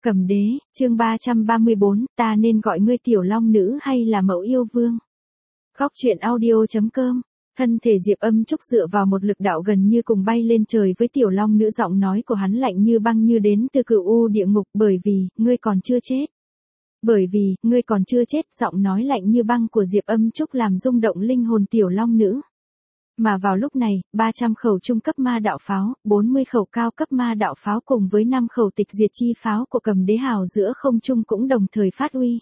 Cầm Đế, chương 334, ta nên gọi ngươi tiểu long nữ hay là mẫu yêu vương? Góc truyện audio.com. Thân thể Diệp Âm Trúc dựa vào một lực đạo gần như cùng bay lên trời với tiểu long nữ, giọng nói của hắn lạnh như băng như đến từ cửu u địa ngục. Bởi vì, ngươi còn chưa chết. Bởi vì, ngươi còn chưa chết, giọng nói lạnh như băng của Diệp Âm Trúc làm rung động linh hồn tiểu long nữ. Mà vào lúc này, 300 khẩu trung cấp ma đạo pháo, 40 khẩu cao cấp ma đạo pháo cùng với 5 khẩu tịch diệt chi pháo của Cầm Đế Hào giữa không trung cũng đồng thời phát uy.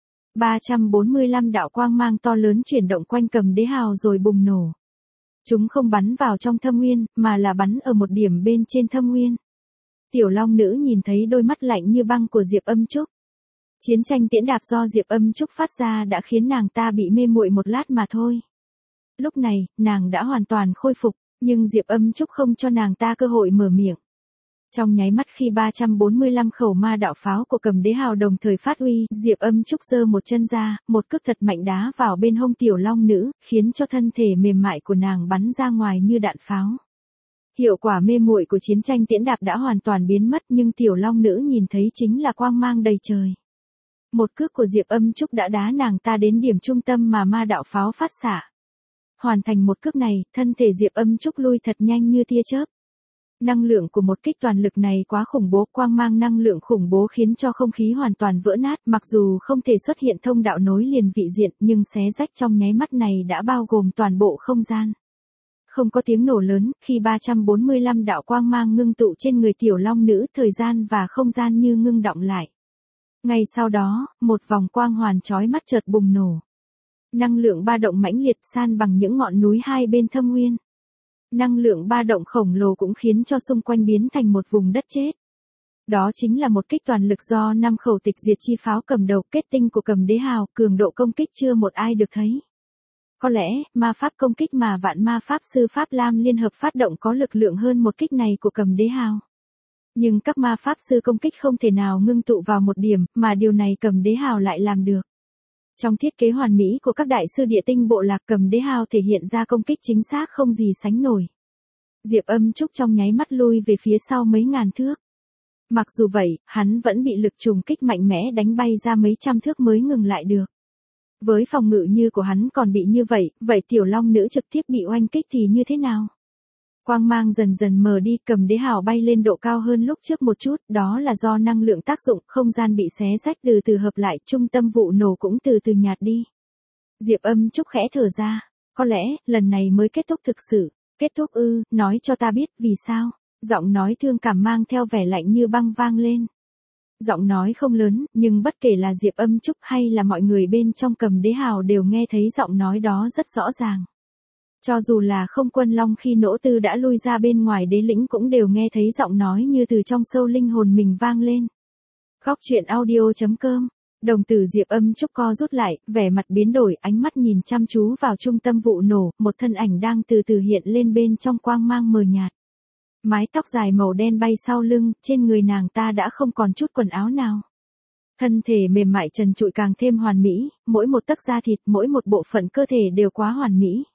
345 đạo quang mang to lớn chuyển động quanh Cầm Đế Hào rồi bùng nổ. Chúng không bắn vào trong thâm nguyên, mà là bắn ở một điểm bên trên thâm nguyên. Tiểu long nữ nhìn thấy đôi mắt lạnh như băng của Diệp Âm Trúc. Chiến tranh tiễn đạp do Diệp Âm Trúc phát ra đã khiến nàng ta bị mê muội một lát mà thôi. Lúc này, nàng đã hoàn toàn khôi phục, nhưng Diệp Âm Trúc không cho nàng ta cơ hội mở miệng. Trong nháy mắt khi 345 khẩu ma đạo pháo của Cầm Đế Hào đồng thời phát uy, Diệp Âm Trúc giơ một chân ra, một cước thật mạnh đá vào bên hông tiểu long nữ, khiến cho thân thể mềm mại của nàng bắn ra ngoài như đạn pháo. Hiệu quả mê muội của chiến tranh tiễn đạp đã hoàn toàn biến mất, nhưng tiểu long nữ nhìn thấy chính là quang mang đầy trời. Một cước của Diệp Âm Trúc đã đá nàng ta đến điểm trung tâm mà ma đạo pháo phát xạ. Hoàn thành một cước này, thân thể Diệp Âm Trúc lui thật nhanh như tia chớp. Năng lượng của một kích toàn lực này quá khủng bố, quang mang năng lượng khủng bố khiến cho không khí hoàn toàn vỡ nát, mặc dù không thể xuất hiện thông đạo nối liền vị diện, nhưng xé rách trong nháy mắt này đã bao gồm toàn bộ không gian. Không có tiếng nổ lớn, khi 345 đạo quang mang ngưng tụ trên người tiểu long nữ, thời gian và không gian như ngưng đọng lại. Ngay sau đó, một vòng quang hoàn chói mắt chợt bùng nổ. Năng lượng ba động mãnh liệt san bằng những ngọn núi hai bên thâm nguyên. Năng lượng ba động khổng lồ cũng khiến cho xung quanh biến thành một vùng đất chết. Đó chính là một kích toàn lực do 5 khẩu tịch diệt chi pháo cầm đầu, kết tinh của Cầm Đế Hào, cường độ công kích chưa một ai được thấy. Có lẽ, ma pháp công kích mà vạn ma pháp sư Pháp Lam liên hợp phát động có lực lượng hơn một kích này của Cầm Đế Hào. Nhưng các ma pháp sư công kích không thể nào ngưng tụ vào một điểm, mà điều này Cầm Đế Hào lại làm được. Trong thiết kế hoàn mỹ của các đại sư địa tinh bộ lạc, Cầm Đế Hào thể hiện ra công kích chính xác không gì sánh nổi. Diệp Âm Trúc trong nháy mắt lui về phía sau mấy ngàn thước. Mặc dù vậy, hắn vẫn bị lực trùng kích mạnh mẽ đánh bay ra mấy trăm thước mới ngừng lại được. Với phòng ngự như của hắn còn bị như vậy, vậy tiểu long nữ trực tiếp bị oanh kích thì như thế nào? Quang mang dần dần mờ đi, Cầm Đế Hào bay lên độ cao hơn lúc trước một chút, đó là do năng lượng tác dụng, không gian bị xé rách từ từ hợp lại, trung tâm vụ nổ cũng từ từ nhạt đi. Diệp Âm Trúc khẽ thở ra, có lẽ, lần này mới kết thúc thực sự. Kết thúc ư, nói cho ta biết, vì sao? Giọng nói thương cảm mang theo vẻ lạnh như băng vang lên. Giọng nói không lớn, nhưng bất kể là Diệp Âm Trúc hay là mọi người bên trong Cầm Đế Hào đều nghe thấy giọng nói đó rất rõ ràng. Cho dù là không quân long khi nỗ tư đã lui ra bên ngoài đế lĩnh cũng đều nghe thấy giọng nói như từ trong sâu linh hồn mình vang lên. Góc truyện audio.com. Đồng tử Diệp Âm Trúc co rút lại, vẻ mặt biến đổi, ánh mắt nhìn chăm chú vào trung tâm vụ nổ, một thân ảnh đang từ từ hiện lên bên trong quang mang mờ nhạt. Mái tóc dài màu đen bay sau lưng, trên người nàng ta đã không còn chút quần áo nào. Thân thể mềm mại trần trụi càng thêm hoàn mỹ, mỗi một tấc da thịt, mỗi một bộ phận cơ thể đều quá hoàn mỹ.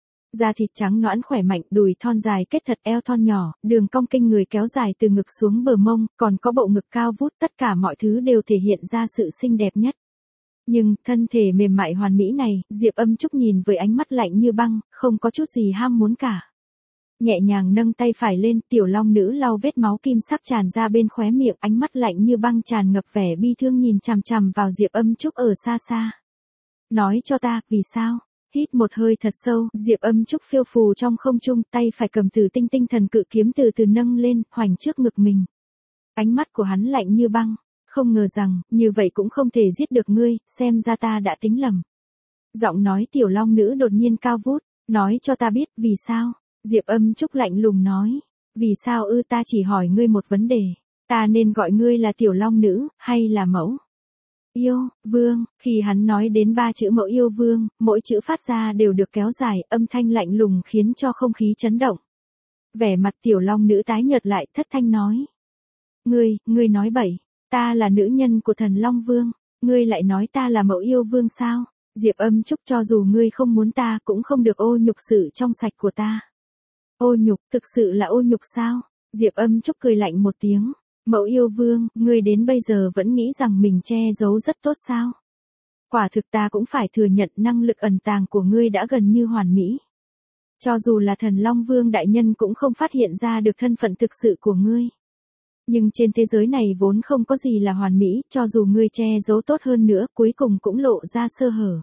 Da thịt trắng nõn khỏe mạnh, đùi thon dài kết thật, eo thon nhỏ, đường cong kinh người kéo dài từ ngực xuống bờ mông, còn có bộ ngực cao vút, tất cả mọi thứ đều thể hiện ra sự xinh đẹp nhất. Nhưng, thân thể mềm mại hoàn mỹ này, Diệp Âm Trúc nhìn với ánh mắt lạnh như băng, không có chút gì ham muốn cả. Nhẹ nhàng nâng tay phải lên, tiểu long nữ lau vết máu kim sắc tràn ra bên khóe miệng, ánh mắt lạnh như băng tràn ngập vẻ bi thương nhìn chằm chằm vào Diệp Âm Trúc ở xa xa. Nói cho ta, vì sao? Hít một hơi thật sâu, Diệp Âm Trúc phiêu phù trong không trung, tay phải cầm Tử Tinh Tinh Thần Cự Kiếm từ từ nâng lên, hoành trước ngực mình. Ánh mắt của hắn lạnh như băng, không ngờ rằng, như vậy cũng không thể giết được ngươi, xem ra ta đã tính lầm. Giọng nói tiểu long nữ đột nhiên cao vút, nói cho ta biết, vì sao? Diệp Âm Trúc lạnh lùng nói, vì sao ư, ta chỉ hỏi ngươi một vấn đề, ta nên gọi ngươi là tiểu long nữ, hay là mẫu? Yêu, vương, khi hắn nói đến 3 chữ mẫu yêu vương, mỗi chữ phát ra đều được kéo dài, âm thanh lạnh lùng khiến cho không khí chấn động. Vẻ mặt tiểu long nữ tái nhợt lại, thất thanh nói. Ngươi nói bậy, ta là nữ nhân của thần Long Vương, ngươi lại nói ta là mẫu yêu vương sao? Diệp Âm Trúc, cho dù ngươi không muốn ta cũng không được ô nhục sự trong sạch của ta. Ô nhục, thực sự là ô nhục sao? Diệp Âm Trúc cười lạnh một tiếng. Mẫu yêu vương, ngươi đến bây giờ vẫn nghĩ rằng mình che giấu rất tốt sao? Quả thực ta cũng phải thừa nhận năng lực ẩn tàng của ngươi đã gần như hoàn mỹ. Cho dù là thần Long Vương đại nhân cũng không phát hiện ra được thân phận thực sự của ngươi. Nhưng trên thế giới này vốn không có gì là hoàn mỹ, cho dù ngươi che giấu tốt hơn nữa, cuối cùng cũng lộ ra sơ hở.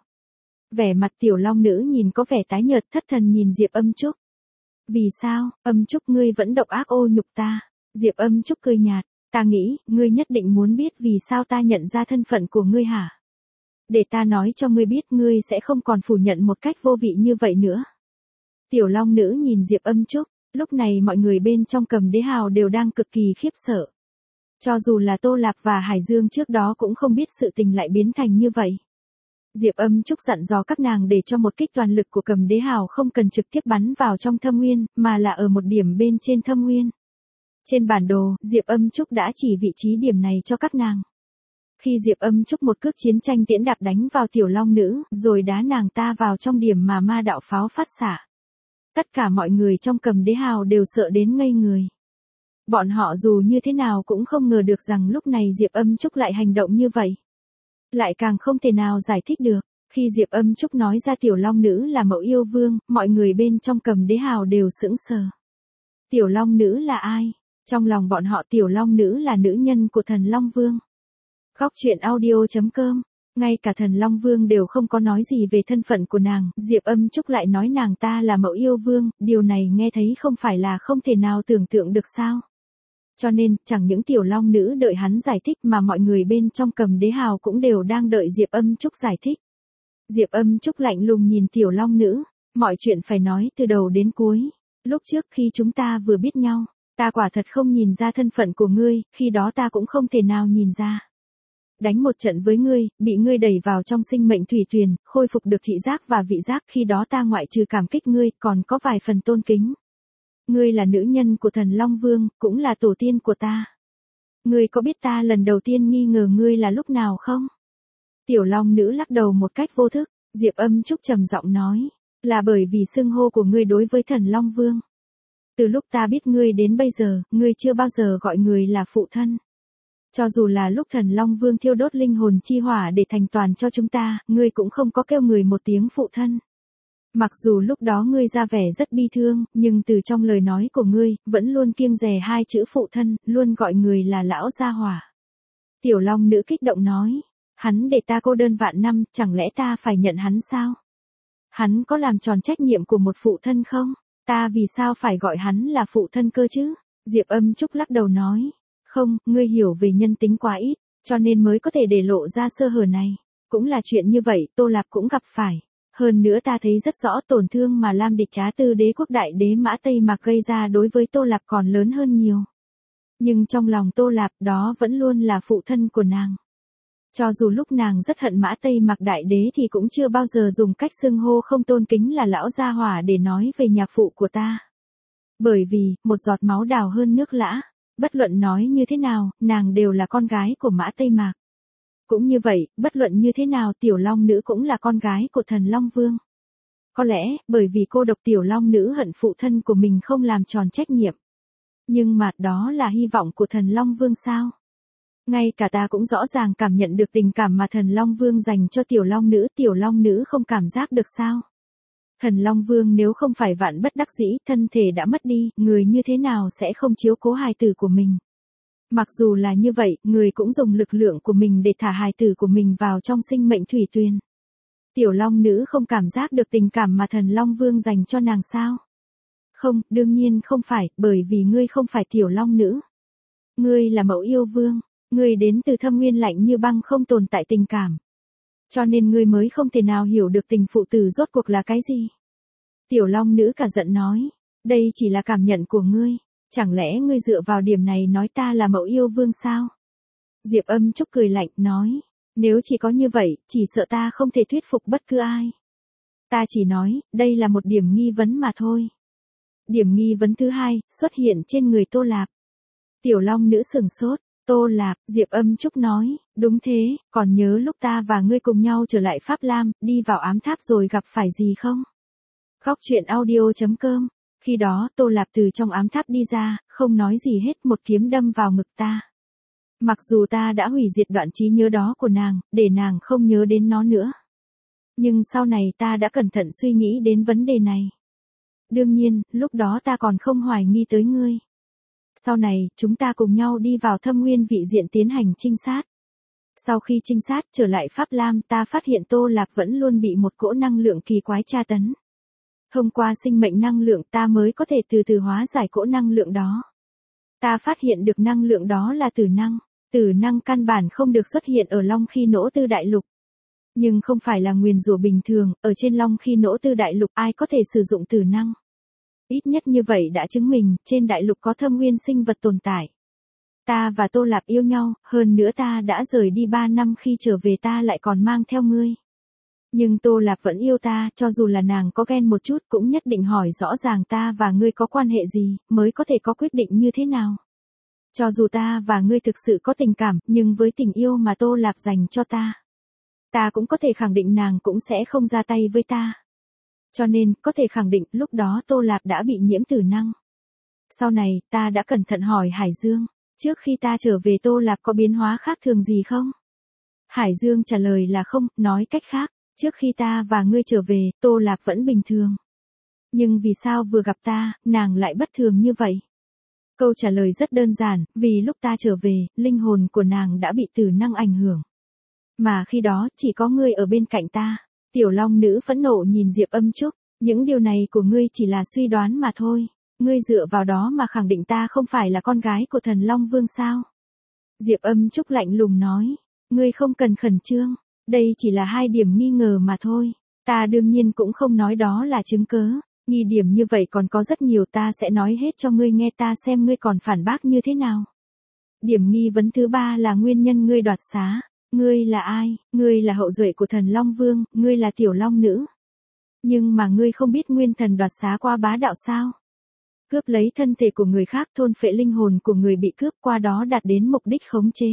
Vẻ mặt tiểu long nữ nhìn có vẻ tái nhợt, thất thần nhìn Diệp Âm Trúc. Vì sao, Âm Trúc ngươi vẫn độc ác ô nhục ta? Diệp Âm Trúc cười nhạt, ta nghĩ, ngươi nhất định muốn biết vì sao ta nhận ra thân phận của ngươi hả? Để ta nói cho ngươi biết ngươi sẽ không còn phủ nhận một cách vô vị như vậy nữa. Tiểu long nữ nhìn Diệp Âm Trúc, lúc này mọi người bên trong Cầm Đế Hào đều đang cực kỳ khiếp sợ. Cho dù là Tô Lạp và Hải Dương trước đó cũng không biết sự tình lại biến thành như vậy. Diệp Âm Trúc dặn dò các nàng để cho một kích toàn lực của Cầm Đế Hào không cần trực tiếp bắn vào trong thâm nguyên, mà là ở một điểm bên trên thâm nguyên. Trên bản đồ, Diệp Âm Trúc đã chỉ vị trí điểm này cho các nàng. Khi Diệp Âm Trúc một cước chiến tranh tiễn đạp đánh vào tiểu long nữ, rồi đá nàng ta vào trong điểm mà ma đạo pháo phát xạ. Tất cả mọi người trong Cầm Đế Hào đều sợ đến ngây người. Bọn họ dù như thế nào cũng không ngờ được rằng lúc này Diệp Âm Trúc lại hành động như vậy. Lại càng không thể nào giải thích được. Khi Diệp Âm Trúc nói ra tiểu long nữ là mẫu yêu vương, mọi người bên trong Cầm Đế Hào đều sững sờ. Tiểu long nữ là ai? Trong lòng bọn họ tiểu long nữ là nữ nhân của thần Long Vương. Góc truyện audio.com. Ngay cả thần Long Vương đều không có nói gì về thân phận của nàng, Diệp Âm Trúc lại nói nàng ta là mẫu yêu vương, điều này nghe thấy không phải là không thể nào tưởng tượng được sao. Cho nên, chẳng những tiểu long nữ đợi hắn giải thích mà mọi người bên trong Cầm Đế Hào cũng đều đang đợi Diệp Âm Trúc giải thích. Diệp Âm Trúc lạnh lùng nhìn tiểu long nữ, mọi chuyện phải nói từ đầu đến cuối. Lúc trước khi chúng ta vừa biết nhau, ta quả thật không nhìn ra thân phận của ngươi, khi đó ta cũng không thể nào nhìn ra. Đánh một trận với ngươi, bị ngươi đẩy vào trong sinh mệnh thủy tuyền, khôi phục được thị giác và vị giác, khi đó ta ngoại trừ cảm kích ngươi, còn có vài phần tôn kính. Ngươi là nữ nhân của thần Long Vương, cũng là tổ tiên của ta. Ngươi có biết ta lần đầu tiên nghi ngờ ngươi là lúc nào không? Tiểu long nữ lắc đầu một cách vô thức, Diệp Âm Trúc trầm giọng nói, là bởi vì xưng hô của ngươi đối với thần Long Vương. Từ lúc ta biết ngươi đến bây giờ, ngươi chưa bao giờ gọi người là phụ thân. Cho dù là lúc thần Long Vương thiêu đốt linh hồn chi hỏa để thành toàn cho chúng ta, ngươi cũng không có kêu người một tiếng phụ thân. Mặc dù lúc đó ngươi ra vẻ rất bi thương, nhưng từ trong lời nói của ngươi, vẫn luôn kiêng dè hai chữ phụ thân, luôn gọi người là lão gia hỏa. Tiểu long nữ kích động nói, hắn để ta cô đơn vạn năm, chẳng lẽ ta phải nhận hắn sao? Hắn có làm tròn trách nhiệm của một phụ thân không? Ta vì sao phải gọi hắn là phụ thân cơ chứ? Diệp Âm Trúc lắc đầu nói, không, ngươi hiểu về nhân tính quá ít, cho nên mới có thể để lộ ra sơ hở này. Cũng là chuyện như vậy, Tô Lạp cũng gặp phải. Hơn nữa ta thấy rất rõ tổn thương mà Lam Địch Trá Tư Đế quốc đại đế Mã Tây Mạc gây ra đối với Tô Lạp còn lớn hơn nhiều. Nhưng trong lòng Tô Lạp đó vẫn luôn là phụ thân của nàng. Cho dù lúc nàng rất hận Mã Tây Mạc đại đế thì cũng chưa bao giờ dùng cách xưng hô không tôn kính là lão gia hỏa để nói về nhạc phụ của ta. Bởi vì, một giọt máu đào hơn nước lã, bất luận nói như thế nào, nàng đều là con gái của Mã Tây Mạc. Cũng như vậy, bất luận như thế nào tiểu long nữ cũng là con gái của thần Long Vương. Có lẽ, bởi vì cô độc tiểu long nữ hận phụ thân của mình không làm tròn trách nhiệm. Nhưng mà đó là hy vọng của thần Long Vương sao? Ngay cả ta cũng rõ ràng cảm nhận được tình cảm mà thần Long Vương dành cho tiểu long nữ không cảm giác được sao? Thần Long Vương nếu không phải vạn bất đắc dĩ, thân thể đã mất đi, người như thế nào sẽ không chiếu cố hài tử của mình? Mặc dù là như vậy, người cũng dùng lực lượng của mình để thả hài tử của mình vào trong sinh mệnh thủy tuyền. Tiểu long nữ không cảm giác được tình cảm mà thần Long Vương dành cho nàng sao? Không, đương nhiên không phải, bởi vì ngươi không phải tiểu long nữ. Ngươi là mẫu yêu vương, ngươi đến từ thâm nguyên lạnh như băng không tồn tại tình cảm. Cho nên ngươi mới không thể nào hiểu được tình phụ tử rốt cuộc là cái gì. Tiểu long nữ cả giận nói, đây chỉ là cảm nhận của ngươi. Chẳng lẽ ngươi dựa vào điểm này nói ta là mẫu yêu vương sao? Diệp Âm Trúc cười lạnh, nói, nếu chỉ có như vậy, chỉ sợ ta không thể thuyết phục bất cứ ai. Ta chỉ nói, đây là một điểm nghi vấn mà thôi. Điểm nghi vấn thứ hai, xuất hiện trên người Tô Lạp. Tiểu long nữ sửng sốt, Tô Lạp, Diệp Âm Trúc nói, đúng thế, còn nhớ lúc ta và ngươi cùng nhau trở lại Pháp Lam, đi vào ám tháp rồi gặp phải gì không? Góc truyện audio.com. Khi đó Tô Lạp từ trong ám tháp đi ra, không nói gì hết, một kiếm đâm vào ngực ta. Mặc dù ta đã hủy diệt đoạn trí nhớ đó của nàng, để nàng không nhớ đến nó nữa. Nhưng sau này ta đã cẩn thận suy nghĩ đến vấn đề này. Đương nhiên, lúc đó ta còn không hoài nghi tới ngươi. Sau này, chúng ta cùng nhau đi vào Thâm Nguyên Vị Diện tiến hành trinh sát. Sau khi trinh sát trở lại Pháp Lam, ta phát hiện Tô Lạp vẫn luôn bị một cỗ năng lượng kỳ quái tra tấn. Thông qua sinh mệnh năng lượng ta mới có thể từ từ hóa giải cỗ năng lượng đó. Ta phát hiện được năng lượng đó là tử năng. Tử năng căn bản không được xuất hiện ở Long Khi Nỗ Tư Đại Lục. Nhưng không phải là nguyền rủa bình thường, ở trên Long Khi Nỗ Tư Đại Lục ai có thể sử dụng tử năng. Ít nhất như vậy đã chứng minh, trên đại lục có thâm nguyên sinh vật tồn tại. Ta và Tô Lạp yêu nhau, hơn nữa ta đã rời đi 3 năm, khi trở về ta lại còn mang theo ngươi. Nhưng Tô Lạp vẫn yêu ta, cho dù là nàng có ghen một chút cũng nhất định hỏi rõ ràng ta và ngươi có quan hệ gì, mới có thể có quyết định như thế nào. Cho dù ta và ngươi thực sự có tình cảm, nhưng với tình yêu mà Tô Lạp dành cho ta cũng có thể khẳng định nàng cũng sẽ không ra tay với ta. Cho nên, có thể khẳng định, lúc đó Tô Lạp đã bị nhiễm tử năng. Sau này, ta đã cẩn thận hỏi Hải Dương, trước khi ta trở về Tô Lạp có biến hóa khác thường gì không? Hải Dương trả lời là không, nói cách khác, trước khi ta và ngươi trở về, Tô Lạp vẫn bình thường. Nhưng vì sao vừa gặp ta, nàng lại bất thường như vậy? Câu trả lời rất đơn giản, vì lúc ta trở về, linh hồn của nàng đã bị tử năng ảnh hưởng. Mà khi đó, chỉ có ngươi ở bên cạnh ta. Tiểu Long Nữ phẫn nộ nhìn Diệp Âm Trúc, những điều này của ngươi chỉ là suy đoán mà thôi. Ngươi dựa vào đó mà khẳng định ta không phải là con gái của Thần Long Vương sao? Diệp Âm Trúc lạnh lùng nói, ngươi không cần khẩn trương, đây chỉ là 2 điểm nghi ngờ mà thôi. Ta đương nhiên cũng không nói đó là chứng cớ, nghi điểm như vậy còn có rất nhiều, ta sẽ nói hết cho ngươi nghe, ta xem ngươi còn phản bác như thế nào. Điểm nghi vấn thứ 3 là nguyên nhân ngươi đoạt xá. Ngươi là ai? Ngươi là hậu duệ của Thần Long Vương, ngươi là Tiểu Long Nữ. Nhưng mà ngươi không biết nguyên thần đoạt xá qua bá đạo sao? Cướp lấy thân thể của người khác, thôn phệ linh hồn của người bị cướp, qua đó đạt đến mục đích khống chế.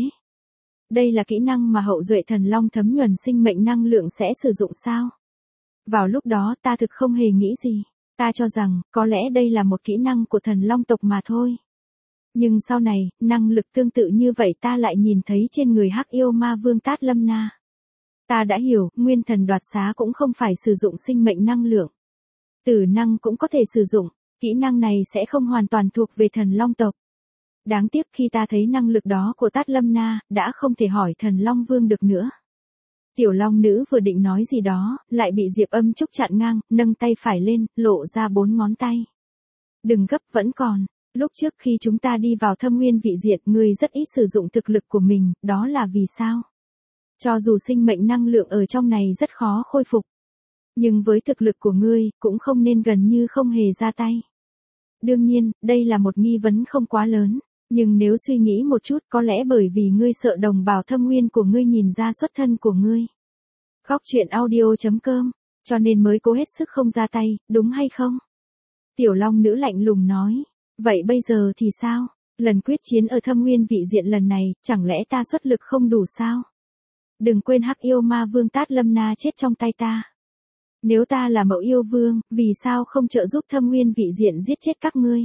Đây là kỹ năng mà hậu duệ Thần Long thấm nhuần sinh mệnh năng lượng sẽ sử dụng sao? Vào lúc đó ta thực không hề nghĩ gì. Ta cho rằng, có lẽ đây là một kỹ năng của Thần Long tộc mà thôi. Nhưng sau này, năng lực tương tự như vậy ta lại nhìn thấy trên người Hắc Yêu Ma Vương Tát Lâm Na. Ta đã hiểu, nguyên thần đoạt xá cũng không phải sử dụng sinh mệnh năng lượng. Tử năng cũng có thể sử dụng, kỹ năng này sẽ không hoàn toàn thuộc về Thần Long tộc. Đáng tiếc khi ta thấy năng lực đó của Tát Lâm Na, đã không thể hỏi Thần Long Vương được nữa. Tiểu Long Nữ vừa định nói gì đó, lại bị Diệp Âm Trúc chặn ngang, nâng tay phải lên, lộ ra 4 ngón tay. Đừng gấp, vẫn còn. Lúc trước khi chúng ta đi vào Thâm Nguyên Vị Diện, ngươi rất ít sử dụng thực lực của mình, đó là vì sao? Cho dù sinh mệnh năng lượng ở trong này rất khó khôi phục. Nhưng với thực lực của ngươi, cũng không nên gần như không hề ra tay. Đương nhiên, đây là một nghi vấn không quá lớn. Nhưng nếu suy nghĩ một chút, có lẽ bởi vì ngươi sợ đồng bào thâm nguyên của ngươi nhìn ra xuất thân của ngươi. Góc truyện audio.com, cho nên mới cố hết sức không ra tay, đúng hay không? Tiểu Long Nữ lạnh lùng nói. Vậy bây giờ thì sao? Lần quyết chiến ở Thâm Nguyên Vị Diện lần này, chẳng lẽ ta xuất lực không đủ sao? Đừng quên Hắc Yêu Ma Vương Tát Lâm Na chết trong tay ta. Nếu ta là Mậu Yêu Vương, vì sao không trợ giúp Thâm Nguyên Vị Diện giết chết các ngươi?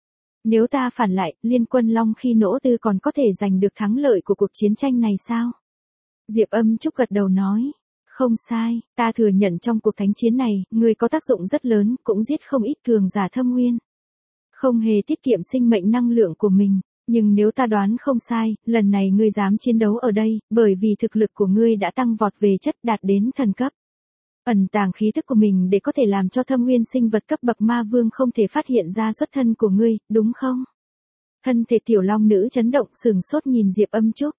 Nếu ta phản lại, liên quân Long Khi Nỗ Tư còn có thể giành được thắng lợi của cuộc chiến tranh này sao? Diệp Âm Trúc gật đầu nói. Không sai, ta thừa nhận trong cuộc thánh chiến này, ngươi có tác dụng rất lớn, cũng giết không ít cường giả Thâm Nguyên. Không hề tiết kiệm sinh mệnh năng lượng của mình, nhưng nếu ta đoán không sai, lần này ngươi dám chiến đấu ở đây, bởi vì thực lực của ngươi đã tăng vọt về chất, đạt đến thần cấp. Ẩn tàng khí tức của mình để có thể làm cho thâm nguyên sinh vật cấp bậc ma vương không thể phát hiện ra xuất thân của ngươi, đúng không? Thân thể Tiểu Long Nữ chấn động, sừng sốt nhìn Diệp Âm Trúc.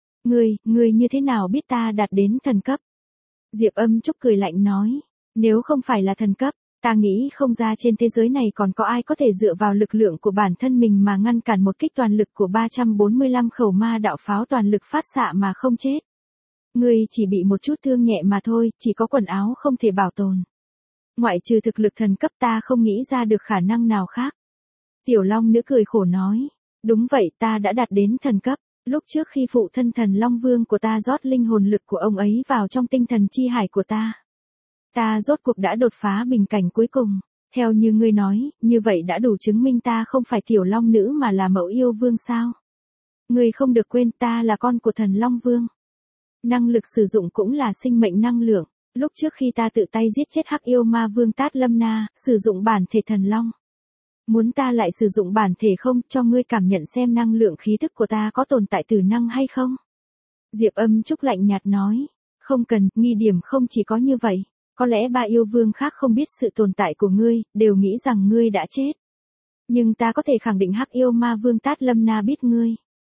Ngươi như thế nào biết ta đạt đến thần cấp? Diệp Âm Trúc cười lạnh nói, nếu không phải là thần cấp, ta nghĩ không ra trên thế giới này còn có ai có thể dựa vào lực lượng của bản thân mình mà ngăn cản một kích toàn lực của 345 khẩu ma đạo pháo toàn lực phát xạ mà không chết. Ngươi chỉ bị một chút thương nhẹ mà thôi, chỉ có quần áo không thể bảo tồn. Ngoại trừ thực lực thần cấp ta không nghĩ ra được khả năng nào khác. Tiểu Long Nữ cười khổ nói, đúng vậy, ta đã đạt đến thần cấp. Lúc trước khi phụ thân Thần Long Vương của ta rót linh hồn lực của ông ấy vào trong tinh thần chi hải của ta rốt cuộc đã đột phá bình cảnh cuối cùng. Theo như ngươi nói, như vậy đã đủ chứng minh ta không phải Tiểu Long Nữ mà là Mậu Yêu Vương sao? Ngươi không được quên ta là con của thần Long Vương. Năng lực sử dụng cũng là sinh mệnh năng lượng. Lúc trước khi ta tự tay giết chết Hắc Yêu Ma Vương Tát Lâm Na, sử dụng bản thể thần Long. Muốn ta lại sử dụng bản thể không, cho ngươi cảm nhận xem năng lượng khí thức của ta có tồn tại tử năng hay không? Diệp Âm Trúc lạnh nhạt nói. Không cần, nghi điểm không chỉ có như vậy. Có lẽ ba yêu vương khác không biết sự tồn tại của ngươi, đều nghĩ rằng ngươi đã chết. Nhưng ta có thể khẳng định Hắc Yêu Ma Vương Tát Lâm Na biết ngươi.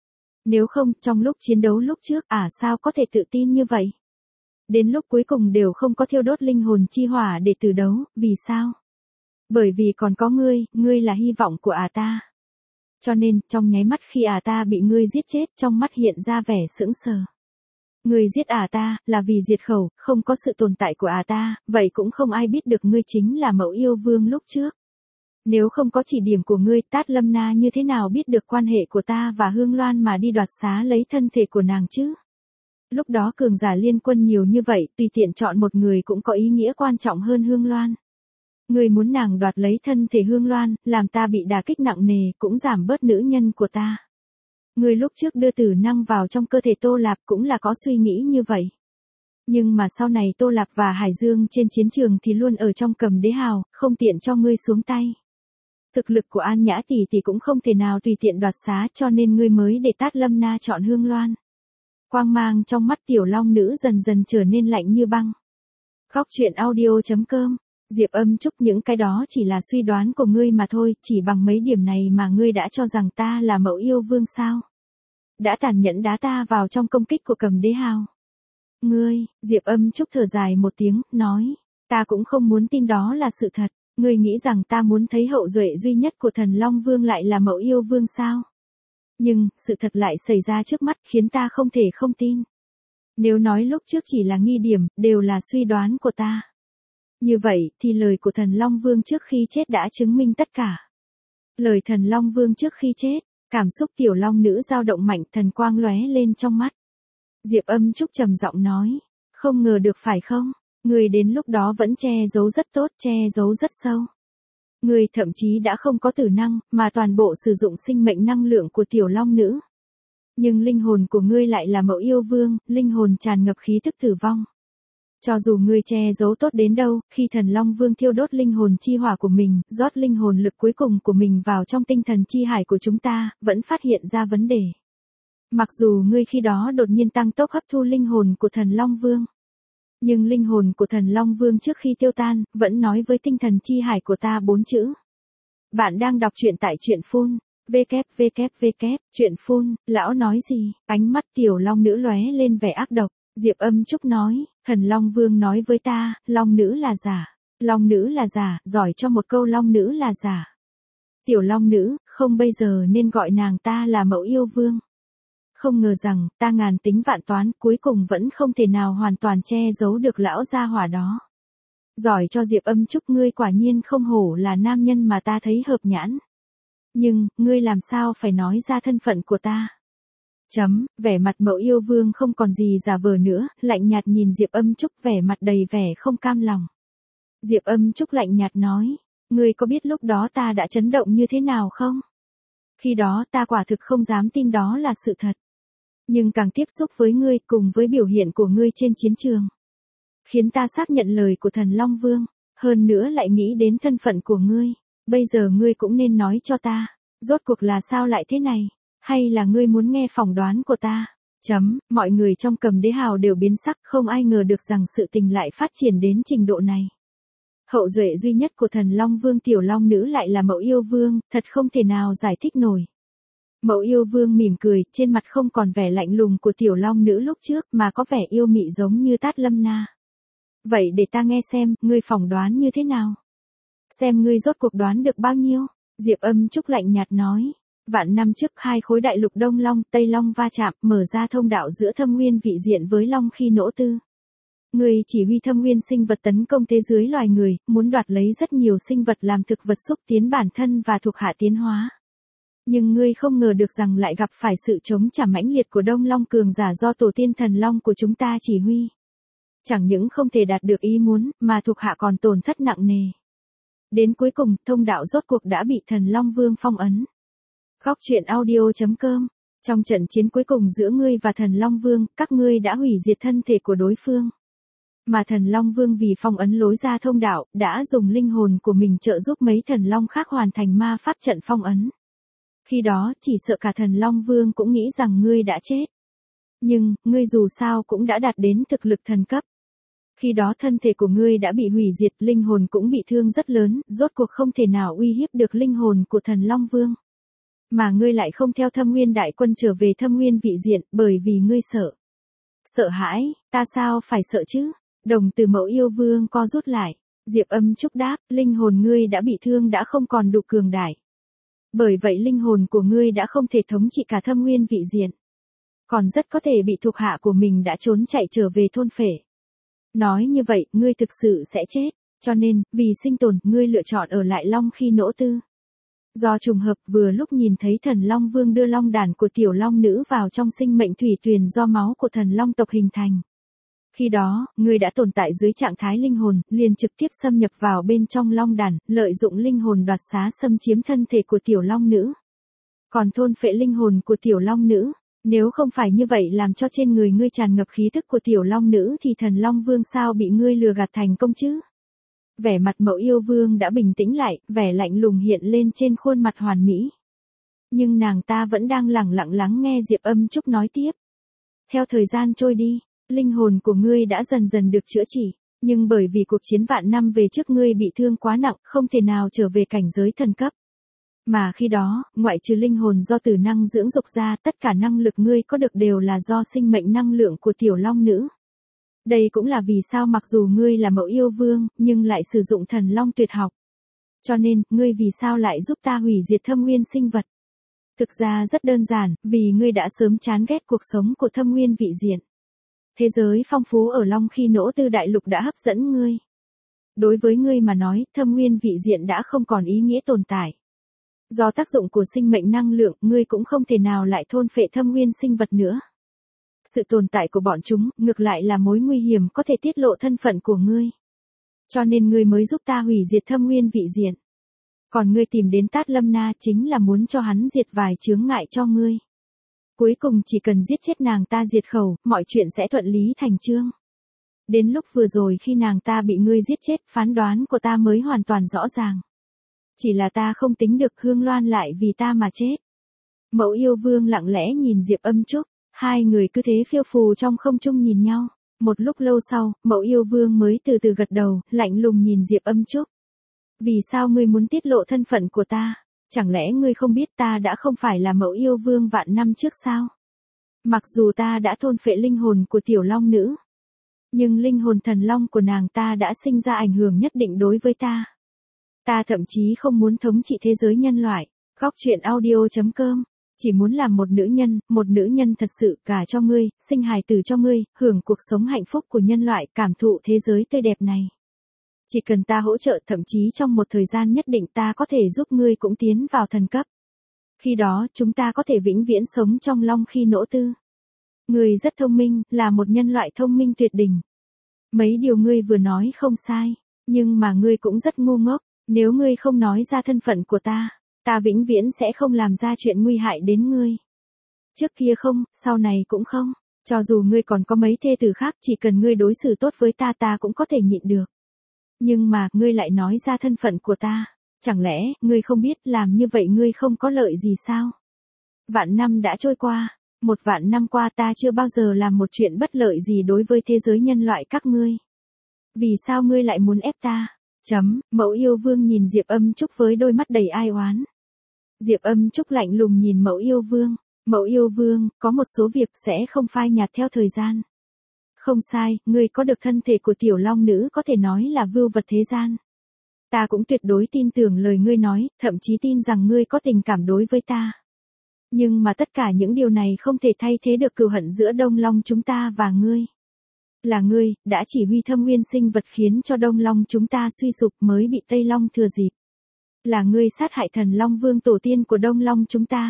Nếu không, trong lúc chiến đấu lúc trước, sao có thể tự tin như vậy? Đến lúc cuối cùng đều không có thiêu đốt linh hồn chi hỏa để tử đấu, vì sao? Bởi vì còn có ngươi là hy vọng của ta. Cho nên, trong nháy mắt khi ta bị ngươi giết chết, trong mắt hiện ra vẻ sững sờ. Ngươi giết ta, là vì diệt khẩu, không có sự tồn tại của ta, vậy cũng không ai biết được ngươi chính là mẫu yêu vương lúc trước. Nếu không có chỉ điểm của ngươi, Tát Lâm Na như thế nào biết được quan hệ của ta và Hương Loan mà đi đoạt xá lấy thân thể của nàng chứ? Lúc đó cường giả liên quân nhiều như vậy, tùy tiện chọn một người cũng có ý nghĩa quan trọng hơn Hương Loan. Ngươi muốn nàng đoạt lấy thân thể Hương Loan, làm ta bị đả kích nặng nề, cũng giảm bớt nữ nhân của ta. Ngươi lúc trước đưa tử năng vào trong cơ thể Tô Lạp cũng là có suy nghĩ như vậy. Nhưng mà sau này Tô Lạp và Hải Dương trên chiến trường thì luôn ở trong Cầm Đế Hào, không tiện cho ngươi xuống tay. Thực lực của An Nhã tỷ tỷ cũng không thể nào tùy tiện đoạt xá, cho nên ngươi mới để Tát Lâm Na chọn Hương Loan. Quang mang trong mắt tiểu long nữ dần dần trở nên lạnh như băng. Góc truyện audio.com. Diệp Âm Trúc, những cái đó chỉ là suy đoán của ngươi mà thôi, chỉ bằng mấy điểm này mà ngươi đã cho rằng ta là mẫu yêu vương sao? Đã tàn nhẫn đá ta vào trong công kích của Cầm Đế Hào. Ngươi, Diệp Âm Trúc thở dài một tiếng, nói, ta cũng không muốn tin đó là sự thật. Ngươi nghĩ rằng ta muốn thấy hậu duệ duy nhất của thần Long Vương lại là mẫu yêu vương sao? Nhưng, sự thật lại xảy ra trước mắt khiến ta không thể không tin. Nếu nói lúc trước chỉ là nghi điểm, đều là suy đoán của ta. Như vậy, thì lời của thần Long Vương trước khi chết đã chứng minh tất cả. Lời thần Long Vương trước khi chết, cảm xúc tiểu long nữ dao động mạnh, thần quang lóe lên trong mắt. Diệp Âm Trúc trầm giọng nói, không ngờ được phải không? Người đến lúc đó vẫn che giấu rất tốt, che giấu rất sâu. Người thậm chí đã không có tử năng, mà toàn bộ sử dụng sinh mệnh năng lượng của tiểu long nữ. Nhưng linh hồn của ngươi lại là mẫu yêu vương, linh hồn tràn ngập khí tức tử vong. Cho dù ngươi che giấu tốt đến đâu, khi thần Long Vương thiêu đốt linh hồn chi hỏa của mình, rót linh hồn lực cuối cùng của mình vào trong tinh thần chi hải của chúng ta, vẫn phát hiện ra vấn đề. Mặc dù ngươi khi đó đột nhiên tăng tốc hấp thu linh hồn của thần Long Vương. Nhưng linh hồn của thần Long Vương trước khi tiêu tan, vẫn nói với tinh thần chi hải của ta 4 chữ. Bạn đang đọc truyện tại truyện phun. Truyện phun, lão nói gì? Ánh mắt tiểu long nữ lóe lên vẻ ác độc. Diệp Âm Trúc nói, thần Long Vương nói với ta, long nữ là giả. Long nữ là giả, giỏi cho một câu long nữ là giả. Tiểu long nữ, không bây giờ nên gọi nàng ta là mẫu yêu vương. Không ngờ rằng, ta ngàn tính vạn toán, cuối cùng vẫn không thể nào hoàn toàn che giấu được lão gia hỏa đó. Giỏi cho Diệp Âm Trúc, ngươi quả nhiên không hổ là nam nhân mà ta thấy hợp nhãn. Nhưng, ngươi làm sao phải nói ra thân phận của ta? Vẻ mặt mẫu yêu vương không còn gì giả vờ nữa, lạnh nhạt nhìn Diệp Âm Trúc, vẻ mặt đầy vẻ không cam lòng. Diệp Âm Trúc lạnh nhạt nói, ngươi có biết lúc đó ta đã chấn động như thế nào không? Khi đó ta quả thực không dám tin đó là sự thật. Nhưng càng tiếp xúc với ngươi cùng với biểu hiện của ngươi trên chiến trường, khiến ta xác nhận lời của thần Long Vương, hơn nữa lại nghĩ đến thân phận của ngươi. Bây giờ ngươi cũng nên nói cho ta, rốt cuộc là sao lại thế này? Hay là ngươi muốn nghe phỏng đoán của ta? Mọi người trong Cầm Đế Hào đều biến sắc, không ai ngờ được rằng sự tình lại phát triển đến trình độ này. Hậu duệ duy nhất của thần Long Vương tiểu long nữ lại là mẫu yêu vương, thật không thể nào giải thích nổi. Mẫu yêu vương mỉm cười, trên mặt không còn vẻ lạnh lùng của tiểu long nữ lúc trước, mà có vẻ yêu mị giống như Tát Lâm Na. Vậy để ta nghe xem, ngươi phỏng đoán như thế nào? Xem ngươi rốt cuộc đoán được bao nhiêu? Diệp Âm Trúc lạnh nhạt nói. Vạn năm trước, 2 khối đại lục Đông Long, Tây Long va chạm, mở ra thông đạo giữa Thâm Nguyên vị diện với Long khi nỗ tư. Ngươi chỉ huy Thâm Nguyên sinh vật tấn công thế giới loài người, muốn đoạt lấy rất nhiều sinh vật làm thực vật xúc tiến bản thân và thuộc hạ tiến hóa. Nhưng ngươi không ngờ được rằng lại gặp phải sự chống trả mãnh liệt của Đông Long cường giả do tổ tiên thần Long của chúng ta chỉ huy. Chẳng những không thể đạt được ý muốn, mà thuộc hạ còn tổn thất nặng nề. Đến cuối cùng, thông đạo rốt cuộc đã bị thần Long Vương phong ấn. Góc truyện audio.com Trong trận chiến cuối cùng giữa ngươi và thần Long Vương, các ngươi đã hủy diệt thân thể của đối phương. Mà thần Long Vương vì phong ấn lối ra thông đạo, đã dùng linh hồn của mình trợ giúp mấy thần Long khác hoàn thành ma pháp trận phong ấn. Khi đó, chỉ sợ cả thần Long Vương cũng nghĩ rằng ngươi đã chết. Nhưng, ngươi dù sao cũng đã đạt đến thực lực thần cấp. Khi đó thân thể của ngươi đã bị hủy diệt, linh hồn cũng bị thương rất lớn, rốt cuộc không thể nào uy hiếp được linh hồn của thần Long Vương. Mà ngươi lại không theo Thâm Nguyên đại quân trở về Thâm Nguyên vị diện, bởi vì ngươi sợ. Sợ hãi, ta sao phải sợ chứ? Đồng từ Mẫu Yêu Vương co rút lại. Diệp Âm Trúc đáp, linh hồn ngươi đã bị thương đã không còn đủ cường đại. Bởi vậy linh hồn của ngươi đã không thể thống trị cả Thâm Nguyên vị diện. Còn rất có thể bị thuộc hạ của mình đã trốn chạy trở về thôn phệ. Nói như vậy, ngươi thực sự sẽ chết. Cho nên, vì sinh tồn, ngươi lựa chọn ở lại Long Khi Nỗ Tư. Do trùng hợp vừa lúc nhìn thấy thần Long Vương đưa long đàn của tiểu long nữ vào trong sinh mệnh thủy tuyền do máu của thần Long tộc hình thành. Khi đó, ngươi đã tồn tại dưới trạng thái linh hồn, liền trực tiếp xâm nhập vào bên trong long đàn, lợi dụng linh hồn đoạt xá xâm chiếm thân thể của tiểu long nữ. Còn thôn phệ linh hồn của tiểu long nữ, nếu không phải như vậy làm cho trên người ngươi tràn ngập khí thức của tiểu long nữ thì thần Long Vương sao bị ngươi lừa gạt thành công chứ? Vẻ mặt Mẫu Yêu Vương đã bình tĩnh lại, vẻ lạnh lùng hiện lên trên khuôn mặt hoàn mỹ. Nhưng nàng ta vẫn đang lẳng lặng lắng nghe Diệp Âm Trúc nói tiếp. Theo thời gian trôi đi, linh hồn của ngươi đã dần dần được chữa trị, nhưng bởi vì cuộc chiến vạn năm về trước ngươi bị thương quá nặng, không thể nào trở về cảnh giới thần cấp. Mà khi đó, ngoại trừ linh hồn do tử năng dưỡng dục ra, tất cả năng lực ngươi có được đều là do sinh mệnh năng lượng của tiểu long nữ. Đây cũng là vì sao mặc dù ngươi là Mẫu Yêu Vương, nhưng lại sử dụng thần long tuyệt học. Cho nên, ngươi vì sao lại giúp ta hủy diệt Thâm Nguyên sinh vật? Thực ra rất đơn giản, vì ngươi đã sớm chán ghét cuộc sống của Thâm Nguyên vị diện. Thế giới phong phú ở Long Khi Nỗ Tư đại lục đã hấp dẫn ngươi. Đối với ngươi mà nói, Thâm Nguyên vị diện đã không còn ý nghĩa tồn tại. Do tác dụng của sinh mệnh năng lượng, ngươi cũng không thể nào lại thôn phệ Thâm Nguyên sinh vật nữa. Sự tồn tại của bọn chúng, ngược lại là mối nguy hiểm có thể tiết lộ thân phận của ngươi. Cho nên ngươi mới giúp ta hủy diệt Thâm Nguyên vị diện. Còn ngươi tìm đến Tát Lâm Na chính là muốn cho hắn diệt vài chướng ngại cho ngươi. Cuối cùng chỉ cần giết chết nàng ta diệt khẩu, mọi chuyện sẽ thuận lý thành chương. Đến lúc vừa rồi khi nàng ta bị ngươi giết chết, phán đoán của ta mới hoàn toàn rõ ràng. Chỉ là ta không tính được Hương Loan lại vì ta mà chết. Mẫu Yêu Vương lặng lẽ nhìn Diệp Âm Trúc, hai người cứ thế phiêu phù trong không trung nhìn nhau. Một lúc lâu sau, Mẫu Yêu Vương mới từ từ gật đầu, lạnh lùng nhìn Diệp Âm Trúc. Vì sao ngươi muốn tiết lộ thân phận của ta? Chẳng lẽ ngươi không biết ta đã không phải là Mẫu Yêu Vương vạn năm trước sao? Mặc dù ta đã thôn phệ linh hồn của tiểu long nữ, nhưng linh hồn thần long của nàng ta đã sinh ra ảnh hưởng nhất định đối với ta. Ta thậm chí không muốn thống trị thế giới nhân loại. Góc truyện audio.com. Chỉ muốn làm một nữ nhân thật sự cả cho ngươi, sinh hài tử cho ngươi, hưởng cuộc sống hạnh phúc của nhân loại, cảm thụ thế giới tươi đẹp này. Chỉ cần ta hỗ trợ, thậm chí trong một thời gian nhất định ta có thể giúp ngươi cũng tiến vào thần cấp. Khi đó chúng ta có thể vĩnh viễn sống trong Long Khi Nỗ Tư. Ngươi rất thông minh, là một nhân loại thông minh tuyệt đỉnh. Mấy điều ngươi vừa nói không sai, nhưng mà ngươi cũng rất ngu ngốc. Nếu ngươi không nói ra thân phận của ta, ta vĩnh viễn sẽ không làm ra chuyện nguy hại đến ngươi. Trước kia không, sau này cũng không. Cho dù ngươi còn có mấy thê tử khác, chỉ cần ngươi đối xử tốt với ta, ta cũng có thể nhịn được. Nhưng mà, ngươi lại nói ra thân phận của ta. Chẳng lẽ, ngươi không biết làm như vậy ngươi không có lợi gì sao? Vạn năm đã trôi qua. 1 vạn năm qua ta chưa bao giờ làm một chuyện bất lợi gì đối với thế giới nhân loại các ngươi. Vì sao ngươi lại muốn ép ta? Mẫu Yêu Vương nhìn Diệp Âm Trúc với đôi mắt đầy ai oán. Diệp Âm Trúc lạnh lùng nhìn Mẫu Yêu Vương. Mẫu Yêu Vương, có một số việc sẽ không phai nhạt theo thời gian. Không sai, ngươi có được thân thể của tiểu long nữ có thể nói là vưu vật thế gian. Ta cũng tuyệt đối tin tưởng lời ngươi nói, thậm chí tin rằng ngươi có tình cảm đối với ta. Nhưng mà tất cả những điều này không thể thay thế được cừu hận giữa Đông Long chúng ta và ngươi. Là ngươi, đã chỉ huy Thâm Nguyên sinh vật khiến cho Đông Long chúng ta suy sụp mới bị Tây Long thừa dịp. Là ngươi sát hại thần Long Vương tổ tiên của Đông Long chúng ta.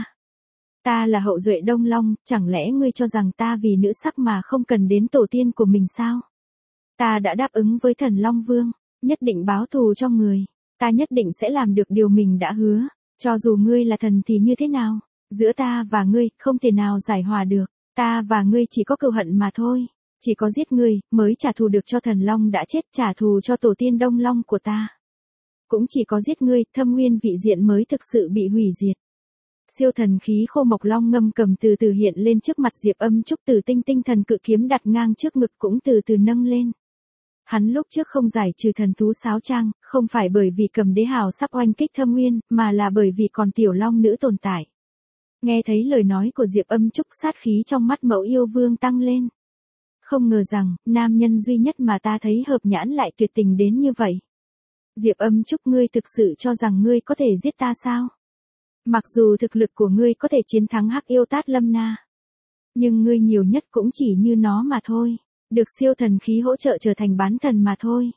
Ta là hậu duệ Đông Long, chẳng lẽ ngươi cho rằng ta vì nữ sắc mà không cần đến tổ tiên của mình sao? Ta đã đáp ứng với thần Long Vương, nhất định báo thù cho người. Ta nhất định sẽ làm được điều mình đã hứa, cho dù ngươi là thần thì như thế nào. Giữa ta và ngươi, không thể nào giải hòa được. Ta và ngươi chỉ có cừu hận mà thôi. Chỉ có giết ngươi, mới trả thù được cho thần long đã chết, trả thù cho tổ tiên Đông Long của ta. Cũng chỉ có giết ngươi, thâm nguyên vị diện mới thực sự bị hủy diệt. Siêu thần khí khô mộc long ngâm cầm từ từ hiện lên trước mặt Diệp Âm Trúc, Tử Tinh tinh thần cự kiếm đặt ngang trước ngực cũng từ từ nâng lên. Hắn lúc trước không giải trừ thần thú sáo trang, không phải bởi vì Cầm Đế Hào sắp oanh kích thâm nguyên, mà là bởi vì còn tiểu long nữ tồn tại. Nghe thấy lời nói của Diệp Âm Trúc, sát khí trong mắt Mẫu Yêu Vương tăng lên. Không ngờ rằng, nam nhân duy nhất mà ta thấy hợp nhãn lại tuyệt tình đến như vậy. Diệp Âm Trúc, ngươi thực sự cho rằng ngươi có thể giết ta sao? Mặc dù thực lực của ngươi có thể chiến thắng Hắc Yêu Tát Lâm Na, nhưng ngươi nhiều nhất cũng chỉ như nó mà thôi, được siêu thần khí hỗ trợ trở thành bán thần mà thôi.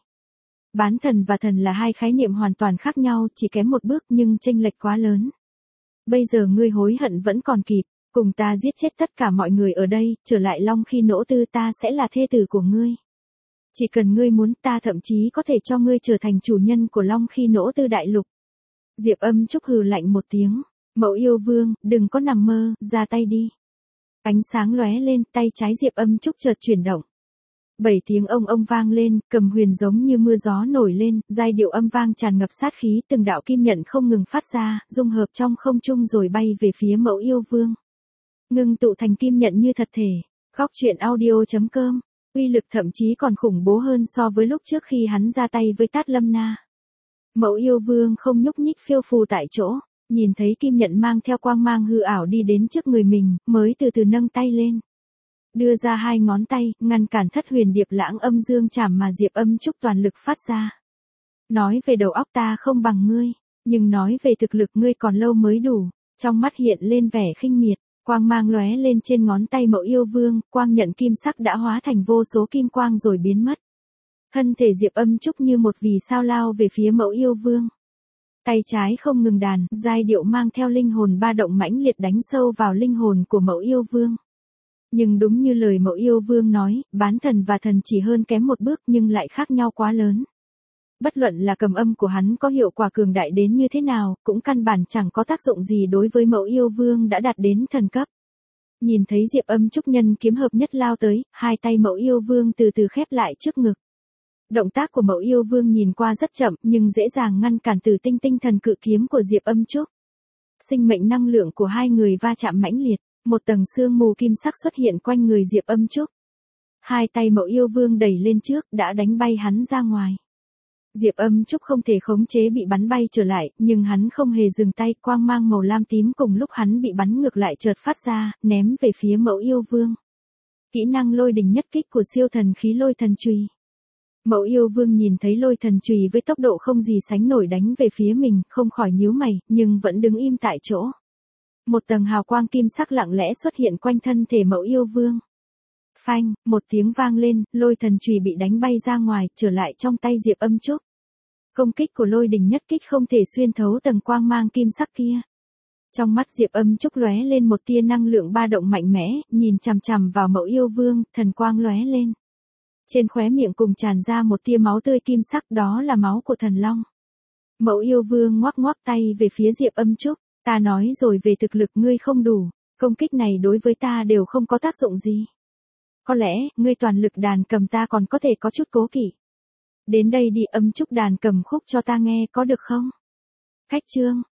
Bán thần và thần là hai khái niệm hoàn toàn khác nhau, chỉ kém một bước nhưng chênh lệch quá lớn. Bây giờ ngươi hối hận vẫn còn kịp, cùng ta giết chết tất cả mọi người ở đây, trở lại Long Khi Nỗ Tư, ta sẽ là thê tử của ngươi. Chỉ cần ngươi muốn, ta thậm chí có thể cho ngươi trở thành chủ nhân của Long Khi Nỗ Tư đại lục. Diệp Âm Trúc hừ lạnh một tiếng, Mẫu Yêu Vương, đừng có nằm mơ, ra tay đi. Ánh sáng lóe lên, tay trái Diệp Âm Trúc chợt chuyển động. 7 tiếng ông vang lên, cầm huyền giống như mưa gió nổi lên, giai điệu âm vang tràn ngập sát khí, từng đạo kim nhận không ngừng phát ra, dung hợp trong không trung rồi bay về phía Mẫu Yêu Vương. Ngưng tụ thành kim nhận như thật thể. Góc truyện audio.com. Uy lực thậm chí còn khủng bố hơn so với lúc trước khi hắn ra tay với Tát Lâm Na. Mẫu Yêu Vương không nhúc nhích, phiêu phù tại chỗ, nhìn thấy kim nhận mang theo quang mang hư ảo đi đến trước người mình, mới từ từ nâng tay lên. Đưa ra hai ngón tay, ngăn cản Thất Huyền Điệp Lãng âm dương chảm mà Diệp Âm Trúc toàn lực phát ra. Nói về đầu óc ta không bằng ngươi, nhưng nói về thực lực ngươi còn lâu mới đủ. Trong mắt hiện lên vẻ khinh miệt, quang mang lóe lên trên ngón tay Mẫu Yêu Vương, quang nhận kim sắc đã hóa thành vô số kim quang rồi biến mất. Thân thể Diệp Âm Trúc như một vì sao lao về phía Mẫu Yêu Vương. Tay trái không ngừng đàn, giai điệu mang theo linh hồn ba động mãnh liệt đánh sâu vào linh hồn của Mẫu Yêu Vương. Nhưng đúng như lời Mẫu Yêu Vương nói, bán thần và thần chỉ hơn kém một bước nhưng lại khác nhau quá lớn. Bất luận là cầm âm của hắn có hiệu quả cường đại đến như thế nào, cũng căn bản chẳng có tác dụng gì đối với Mẫu Yêu Vương đã đạt đến thần cấp. Nhìn thấy Diệp Âm Trúc nhân kiếm hợp nhất lao tới, hai tay Mẫu Yêu Vương từ từ khép lại trước ngực. Động tác của Mẫu Yêu Vương nhìn qua rất chậm, nhưng dễ dàng ngăn cản Tử Tinh tinh thần cự kiếm của Diệp Âm Trúc. Sinh mệnh năng lượng của hai người va chạm mãnh liệt, một tầng sương mù kim sắc xuất hiện quanh người Diệp Âm Trúc. Hai tay Mẫu Yêu Vương đẩy lên trước, đã đánh bay hắn ra ngoài. Diệp Âm Trúc không thể khống chế bị bắn bay trở lại, nhưng hắn không hề dừng tay, quang mang màu lam tím cùng lúc hắn bị bắn ngược lại chợt phát ra, ném về phía Mẫu Yêu Vương. Kỹ năng lôi đình nhất kích của siêu thần khí lôi thần chùy. Mẫu Yêu Vương nhìn thấy lôi thần chùy với tốc độ không gì sánh nổi đánh về phía mình, không khỏi nhíu mày, nhưng vẫn đứng im tại chỗ. Một tầng hào quang kim sắc lặng lẽ xuất hiện quanh thân thể Mẫu Yêu Vương. Phanh, một tiếng vang lên, lôi thần chùy bị đánh bay ra ngoài, trở lại trong tay Diệp Âm Trúc. Công kích của lôi đình nhất kích không thể xuyên thấu tầng quang mang kim sắc kia. Trong mắt Diệp Âm Trúc lóe lên một tia năng lượng ba động mạnh mẽ, nhìn chằm chằm vào Mẫu Yêu Vương, thần quang lóe lên. Trên khóe miệng cùng tràn ra một tia máu tươi kim sắc, đó là máu của thần long. Mẫu Yêu Vương ngoắc ngoắc tay về phía Diệp Âm Trúc, ta nói rồi về thực lực ngươi không đủ, công kích này đối với ta đều không có tác dụng gì. Có lẽ, ngươi toàn lực đàn cầm ta còn có thể có chút cố kỵ. Đến đây đi, Âm Trúc đàn cầm khúc cho ta nghe có được không? Khách chương.